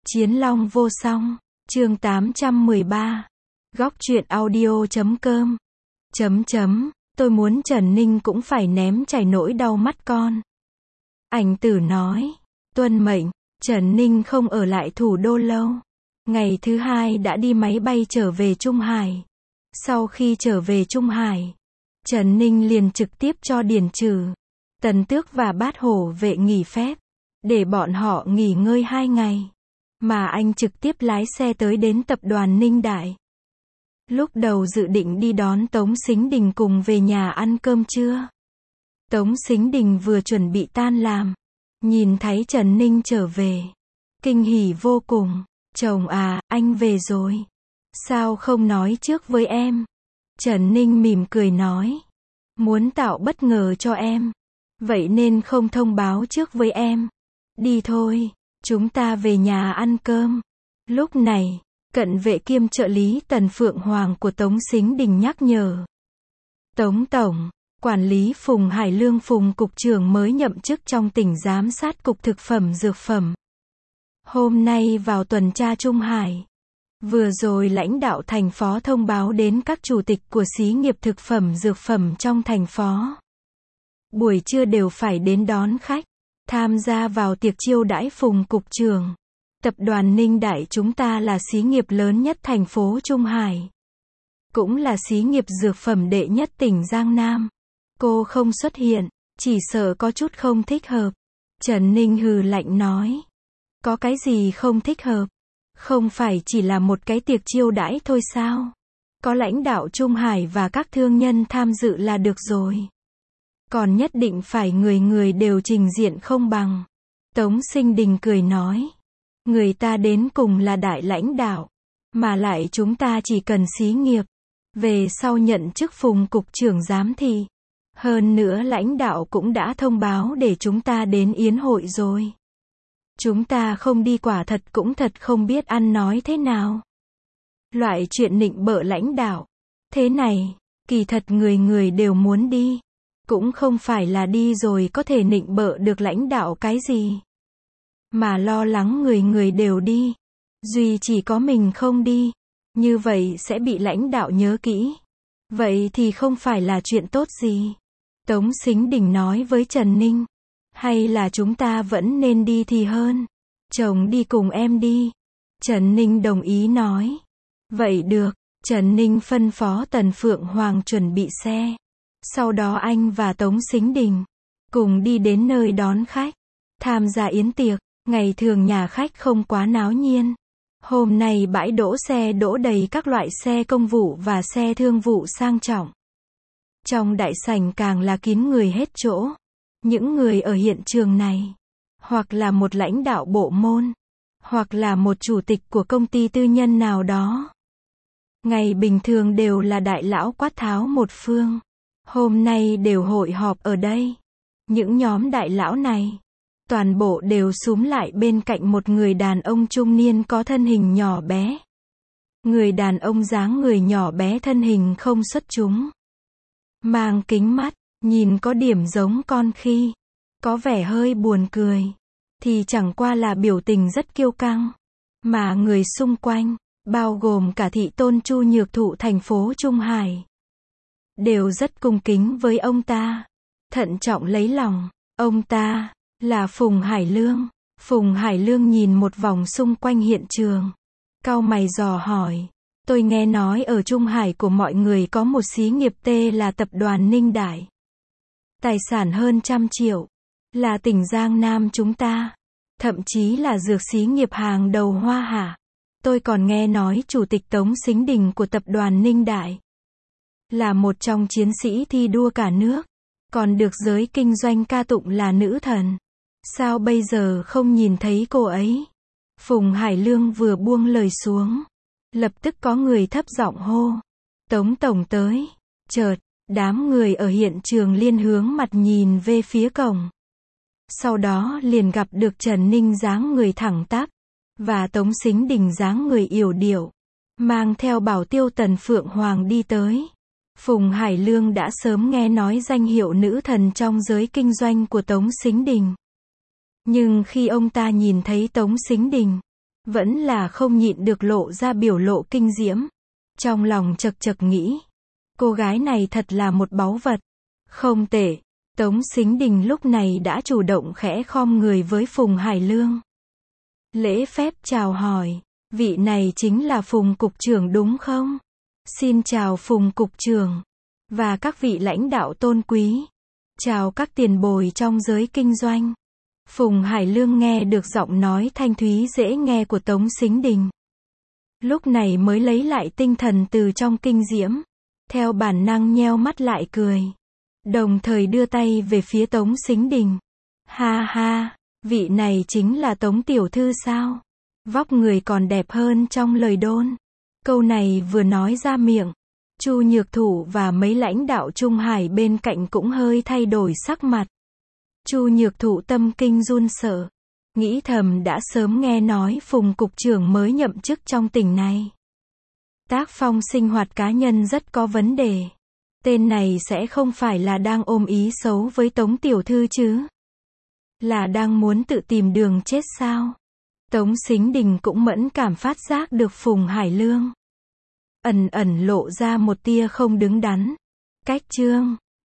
Chiến long vô song, chương 813. Góc truyện audio.com. Tôi muốn Trần Ninh cũng phải ném chảy nỗi đau mắt con. Ảnh Tử nói. Tuân mệnh, Trần Ninh không ở lại thủ đô lâu. Ngày thứ hai đã đi máy bay trở về Trung Hải. Sau khi trở về Trung Hải, Trần Ninh liền trực tiếp cho Điền Trừ, Tần Tước và Bát Hổ vệ nghỉ phép, để bọn họ nghỉ ngơi 2 ngày. Mà anh trực tiếp lái xe tới đến tập đoàn Ninh Đại. Lúc đầu dự định đi đón Tống Sính Đình cùng về nhà ăn cơm trưa. Tống Sính Đình vừa chuẩn bị tan làm, nhìn thấy Trần Ninh trở về, kinh hỉ vô cùng. Chồng à, anh về rồi. Sao không nói trước với em? Trần Ninh mỉm cười nói. Muốn tạo bất ngờ cho em, vậy nên không thông báo trước với em. Đi thôi, chúng ta về nhà ăn cơm. Lúc này, cận vệ kiêm trợ lý Tần Phượng Hoàng của Tống Sính Đình nhắc nhở. Tống Tổng, quản lý Phùng Hải Lương Phùng Cục trưởng mới nhậm chức trong tỉnh giám sát Cục Thực phẩm Dược phẩm. Hôm nay vào tuần tra Trung Hải. Vừa rồi lãnh đạo thành phố thông báo đến các chủ tịch của xí nghiệp thực phẩm dược phẩm trong thành phố. Buổi trưa đều phải đến đón khách, tham gia vào tiệc chiêu đãi Phùng Cục trưởng. Tập đoàn Ninh Đại chúng ta là xí nghiệp lớn nhất thành phố Trung Hải. Cũng là xí nghiệp dược phẩm đệ nhất tỉnh Giang Nam. Cô không xuất hiện, chỉ sợ có chút không thích hợp. Trần Ninh hừ lạnh nói. Có cái gì không thích hợp? Không phải chỉ là một cái tiệc chiêu đãi thôi sao? Có lãnh đạo Trung Hải và các thương nhân tham dự là được rồi. Còn nhất định phải người người đều trình diện không bằng. Tống Sính Đình cười nói. Người ta đến cùng là đại lãnh đạo. Mà lại chúng ta chỉ cần xí nghiệp. Về sau nhận chức Phùng Cục trưởng giám thị. Hơn nữa lãnh đạo cũng đã thông báo để chúng ta đến yến hội rồi. Chúng ta không đi quả thật cũng thật không biết ăn nói thế nào. Loại chuyện nịnh bợ lãnh đạo. Thế này, kỳ thật người người đều muốn đi. Cũng không phải là đi rồi có thể nịnh bợ được lãnh đạo cái gì. Mà lo lắng người người đều đi. Duy chỉ có mình không đi. Như vậy sẽ bị lãnh đạo nhớ kỹ. Vậy thì không phải là chuyện tốt gì. Tống Sính Đình nói với Trần Ninh. Hay là chúng ta vẫn nên đi thì hơn. Chồng đi cùng em đi. Trần Ninh đồng ý nói. Vậy được. Trần Ninh phân phó Tần Phượng Hoàng chuẩn bị xe. Sau đó anh và Tống Sính Đình cùng đi đến nơi đón khách, tham gia yến tiệc. Ngày thường nhà khách không quá náo nhiệt. Hôm nay bãi đỗ xe đỗ đầy các loại xe công vụ và xe thương vụ sang trọng. Trong đại sảnh càng là kín người hết chỗ. Những người ở hiện trường này, hoặc là một lãnh đạo bộ môn, hoặc là một chủ tịch của công ty tư nhân nào đó. Ngày bình thường đều là đại lão quát tháo một phương. Hôm nay đều hội họp ở đây. Những nhóm đại lão này, toàn bộ đều xúm lại bên cạnh một người đàn ông trung niên có thân hình nhỏ bé. Người đàn ông dáng người nhỏ bé thân hình không xuất chúng. Mang kính mắt, nhìn có điểm giống con khi. Có vẻ hơi buồn cười. Thì chẳng qua là biểu tình rất kiêu căng. Mà người xung quanh, bao gồm cả thị tôn Chu Nhược Thụ thành phố Trung Hải, đều rất cung kính với ông ta. Thận trọng lấy lòng. Ông ta là Phùng Hải Lương. Phùng Hải Lương nhìn một vòng xung quanh hiện trường. Cau mày dò hỏi. Tôi nghe nói ở Trung Hải của mọi người có một xí nghiệp T là tập đoàn Ninh Đại. Tài sản hơn 100 triệu. Là tỉnh Giang Nam chúng ta. Thậm chí là dược xí nghiệp hàng đầu Hoa Hạ. Tôi còn nghe nói chủ tịch Tống Sính Đình của tập đoàn Ninh Đại là một trong chiến sĩ thi đua cả nước. Còn được giới kinh doanh ca tụng là nữ thần. Sao bây giờ không nhìn thấy cô ấy? Phùng Hải Lương vừa buông lời xuống, lập tức có người thấp giọng hô. Tống Tổng tới. Chợt, đám người ở hiện trường liên hướng mặt nhìn về phía cổng. Sau đó liền gặp được Trần Ninh dáng người thẳng tắp, và Tống Sính Đình dáng người yểu điệu, mang theo bảo tiêu Tần Phượng Hoàng đi tới. Phùng Hải Lương đã sớm nghe nói danh hiệu nữ thần trong giới kinh doanh của Tống Sính Đình. Nhưng khi ông ta nhìn thấy Tống Sính Đình, vẫn là không nhịn được lộ ra biểu lộ kinh diễm. Trong lòng chật chật nghĩ, cô gái này thật là một báu vật. Không tệ. Tống Sính Đình lúc này đã chủ động khẽ khom người với Phùng Hải Lương. Lễ phép chào hỏi, vị này chính là Phùng cục trưởng đúng không? Xin chào Phùng cục trưởng và các vị lãnh đạo tôn quý. Chào các tiền bối trong giới kinh doanh. Phùng Hải Lương nghe được giọng nói thanh thúy dễ nghe của Tống Sính Đình. Lúc này mới lấy lại tinh thần từ trong kinh diễm. Theo bản năng nheo mắt lại cười. Đồng thời đưa tay về phía Tống Sính Đình. Ha ha, vị này chính là Tống tiểu thư sao? Vóc người còn đẹp hơn trong lời đồn. Câu này vừa nói ra miệng, Chu Nhược Thụ và mấy lãnh đạo Trung Hải bên cạnh cũng hơi thay đổi sắc mặt. Chu Nhược Thụ tâm kinh run sợ, nghĩ thầm đã sớm nghe nói Phùng cục trưởng mới nhậm chức trong tỉnh này. Tác phong sinh hoạt cá nhân rất có vấn đề. Tên này sẽ không phải là đang ôm ý xấu với Tống tiểu thư chứ? Là đang muốn tự tìm đường chết sao? Tống Sính Đình cũng mẫn cảm phát giác được Phùng Hải Lương ẩn ẩn lộ ra một tia không đứng đắn. Cách chương